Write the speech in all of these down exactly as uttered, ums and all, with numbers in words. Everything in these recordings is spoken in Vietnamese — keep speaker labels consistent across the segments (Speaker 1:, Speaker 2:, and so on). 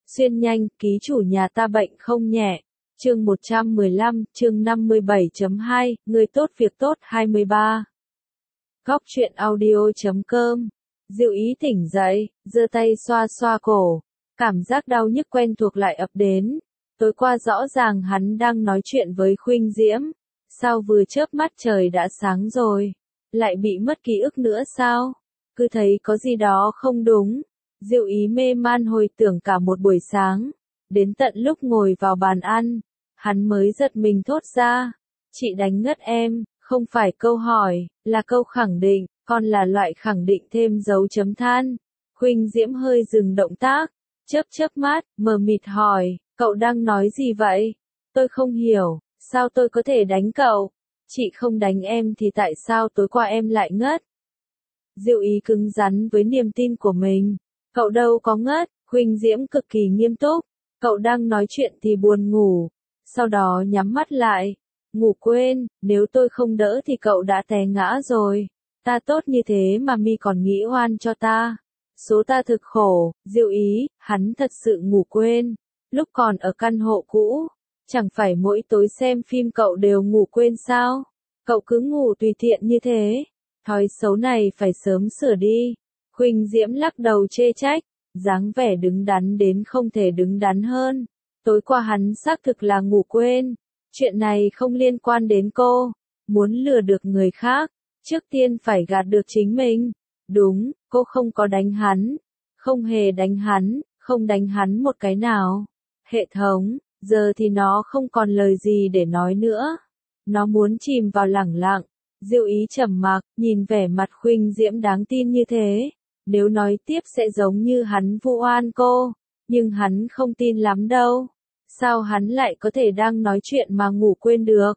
Speaker 1: Xuyên nhanh, ký chủ nhà ta bệnh không nhẹ. Chương một trăm mười lăm, chương năm mươi bảy chấm hai, người tốt việc tốt hai mươi ba. Góc truyện audio chấm com. Diệu Ý tỉnh dậy, giơ tay xoa xoa cổ. Cảm giác đau nhức quen thuộc lại ập đến. Tối qua rõ ràng hắn đang nói chuyện với Khuynh Diễm. Sao vừa chớp mắt trời đã sáng rồi? Lại bị mất ký ức nữa sao? Cứ thấy có gì đó không đúng. Diệu Ý mê man hồi tưởng cả một buổi sáng. Đến tận lúc ngồi vào bàn ăn, hắn mới giật mình thốt ra. Chị đánh ngất em, không phải câu hỏi, là câu khẳng định, còn là loại khẳng định thêm dấu chấm than. Khuynh Diễm hơi dừng động tác, chớp chớp mắt, mờ mịt hỏi, cậu đang nói gì vậy? Tôi không hiểu, sao tôi có thể đánh cậu? Chị không đánh em thì tại sao tối qua em lại ngất? Diệu Ý cứng rắn với niềm tin của mình. Cậu đâu có ngất, Khuynh Diễm cực kỳ nghiêm túc. Cậu đang nói chuyện thì buồn ngủ. Sau đó nhắm mắt lại. Ngủ quên, nếu tôi không đỡ thì cậu đã té ngã rồi. Ta tốt như thế mà mi còn nghĩ oan cho ta. Số ta thực khổ, Diệu Ý, hắn thật sự ngủ quên. Lúc còn ở căn hộ cũ, chẳng phải mỗi tối xem phim cậu đều ngủ quên sao? Cậu cứ ngủ tùy tiện như thế. Thói xấu này phải sớm sửa đi. Khuynh Diễm lắc đầu chê trách, dáng vẻ đứng đắn đến không thể đứng đắn hơn. Tối qua hắn xác thực là ngủ quên. Chuyện này không liên quan đến cô. Muốn lừa được người khác, trước tiên phải gạt được chính mình. Đúng, cô không có đánh hắn. Không hề đánh hắn, không đánh hắn một cái nào. Hệ thống, giờ thì nó không còn lời gì để nói nữa. Nó muốn chìm vào lẳng lặng. Diệu Ý trầm mặc, nhìn vẻ mặt Khuynh Diễm đáng tin như thế. Nếu nói tiếp sẽ giống như hắn vu oan cô, nhưng hắn không tin lắm đâu. Sao hắn lại có thể đang nói chuyện mà ngủ quên được?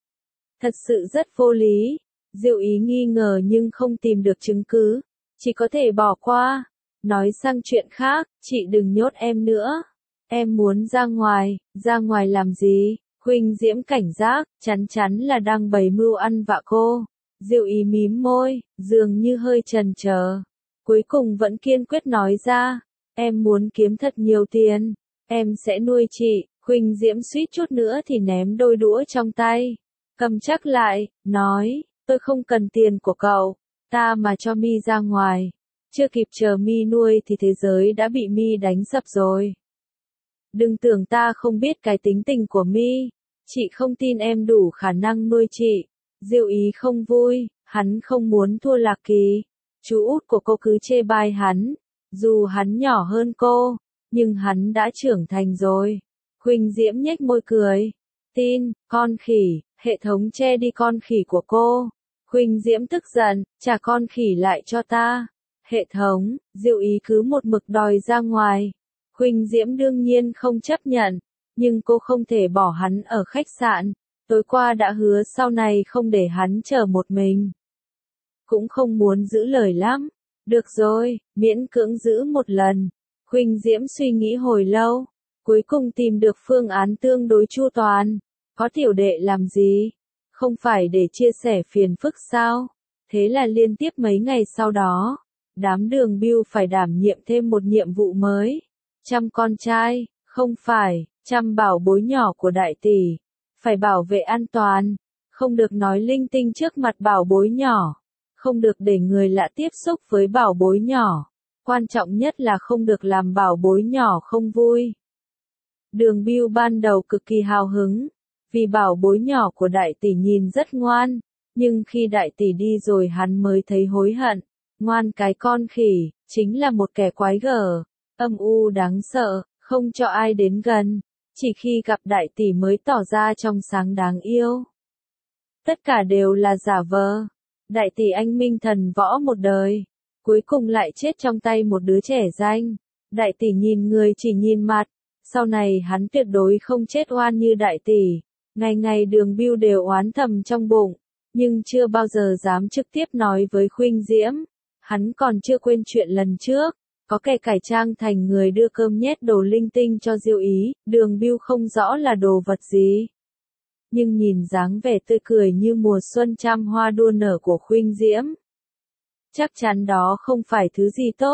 Speaker 1: Thật sự rất vô lý. Diệu Ý nghi ngờ nhưng không tìm được chứng cứ, chỉ có thể bỏ qua. Nói sang chuyện khác, chị đừng nhốt em nữa. Em muốn ra ngoài, ra ngoài làm gì? Khuynh Diễm cảnh giác, chắn chắn là đang bày mưu ăn vạ cô. Diệu Ý mím môi, dường như hơi chần chờ. Cuối cùng vẫn kiên quyết nói ra, em muốn kiếm thật nhiều tiền, em sẽ nuôi chị. Khuynh Diễm suýt chút nữa thì ném đôi đũa trong tay, cầm chắc lại, nói, tôi không cần tiền của cậu, ta mà cho mi ra ngoài, chưa kịp chờ mi nuôi thì thế giới đã bị mi đánh sập rồi. Đừng tưởng ta không biết cái tính tình của mi, chị không tin em đủ khả năng nuôi chị. Diệu Ý không vui, hắn không muốn thua Lạc Kỳ. Chú út của cô cứ chê bai hắn, dù hắn nhỏ hơn cô, nhưng hắn đã trưởng thành rồi. Khuynh Diễm nhếch môi cười, tin, con khỉ, hệ thống che đi con khỉ của cô. Khuynh Diễm tức giận, trả con khỉ lại cho ta. Hệ thống, Diệu Ý cứ một mực đòi ra ngoài. Khuynh Diễm đương nhiên không chấp nhận, nhưng cô không thể bỏ hắn ở khách sạn. Tối qua đã hứa sau này không để hắn chờ một mình. Cũng không muốn giữ lời lắm. Được rồi, miễn cưỡng giữ một lần. Khuynh Diễm suy nghĩ hồi lâu, cuối cùng tìm được phương án tương đối chu toàn. Có tiểu đệ làm gì? Không phải để chia sẻ phiền phức sao? Thế là liên tiếp mấy ngày sau đó, đám Đường Bưu phải đảm nhiệm thêm một nhiệm vụ mới. Chăm con trai, không phải, chăm bảo bối nhỏ của đại tỷ. Phải bảo vệ an toàn, không được nói linh tinh trước mặt bảo bối nhỏ. Không được để người lạ tiếp xúc với bảo bối nhỏ. Quan trọng nhất là không được làm bảo bối nhỏ không vui. Đường Bưu ban đầu cực kỳ hào hứng, vì bảo bối nhỏ của đại tỷ nhìn rất ngoan, nhưng khi đại tỷ đi rồi hắn mới thấy hối hận. Ngoan cái con khỉ, chính là một kẻ quái gở, âm u đáng sợ, không cho ai đến gần, chỉ khi gặp đại tỷ mới tỏ ra trong sáng đáng yêu. Tất cả đều là giả vờ. Đại tỷ anh minh thần võ một đời, cuối cùng lại chết trong tay một đứa trẻ danh. Đại tỷ nhìn người chỉ nhìn mặt, sau này hắn tuyệt đối không chết oan như đại tỷ. Ngày ngày Đường Bưu đều oán thầm trong bụng, nhưng chưa bao giờ dám trực tiếp nói với Khuynh Diễm. Hắn còn chưa quên chuyện lần trước, có kẻ cải trang thành người đưa cơm nhét đồ linh tinh cho Diệu Ý. Đường Bưu không rõ là đồ vật gì, nhưng nhìn dáng vẻ tươi cười như mùa xuân trăm hoa đua nở của Khuynh Diễm, chắc chắn đó không phải thứ gì tốt.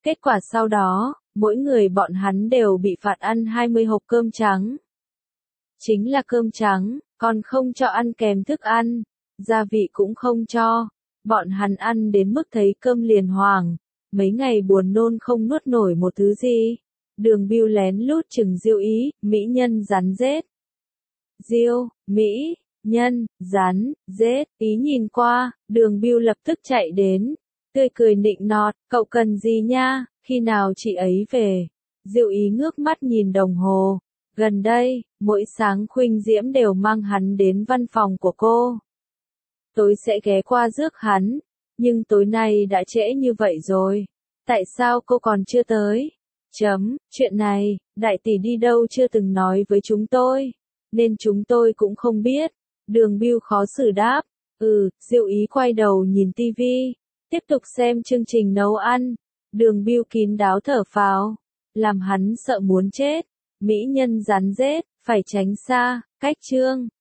Speaker 1: Kết quả sau đó, mỗi người bọn hắn đều bị phạt ăn hai mươi hộp cơm trắng. Chính là cơm trắng, còn không cho ăn kèm thức ăn, gia vị cũng không cho. Bọn hắn ăn đến mức thấy cơm liền hoàng, mấy ngày buồn nôn không nuốt nổi một thứ gì. Đường Bưu lén lút chừng Diêu Ý, mỹ nhân rắn rết. Diêu, mỹ, nhân, rắn, rết, Ý nhìn qua, Đường Bưu lập tức chạy đến, tươi cười nịnh nọt, cậu cần gì nha, khi nào chị ấy về? Diêu Ý ngước mắt nhìn đồng hồ, gần đây, mỗi sáng Khuynh Diễm đều mang hắn đến văn phòng của cô. Tôi sẽ ghé qua rước hắn, nhưng tối nay đã trễ như vậy rồi. Tại sao cô còn chưa tới? Chấm, chuyện này, đại tỷ đi đâu chưa từng nói với chúng tôi, nên chúng tôi cũng không biết. Đường Bưu khó xử đáp, ừ, Diêu Ý quay đầu nhìn tivi, tiếp tục xem chương trình nấu ăn. Đường Bưu kín đáo thở phào, làm hắn sợ muốn chết. Mỹ nhân rắn rết, phải tránh xa, cách chương.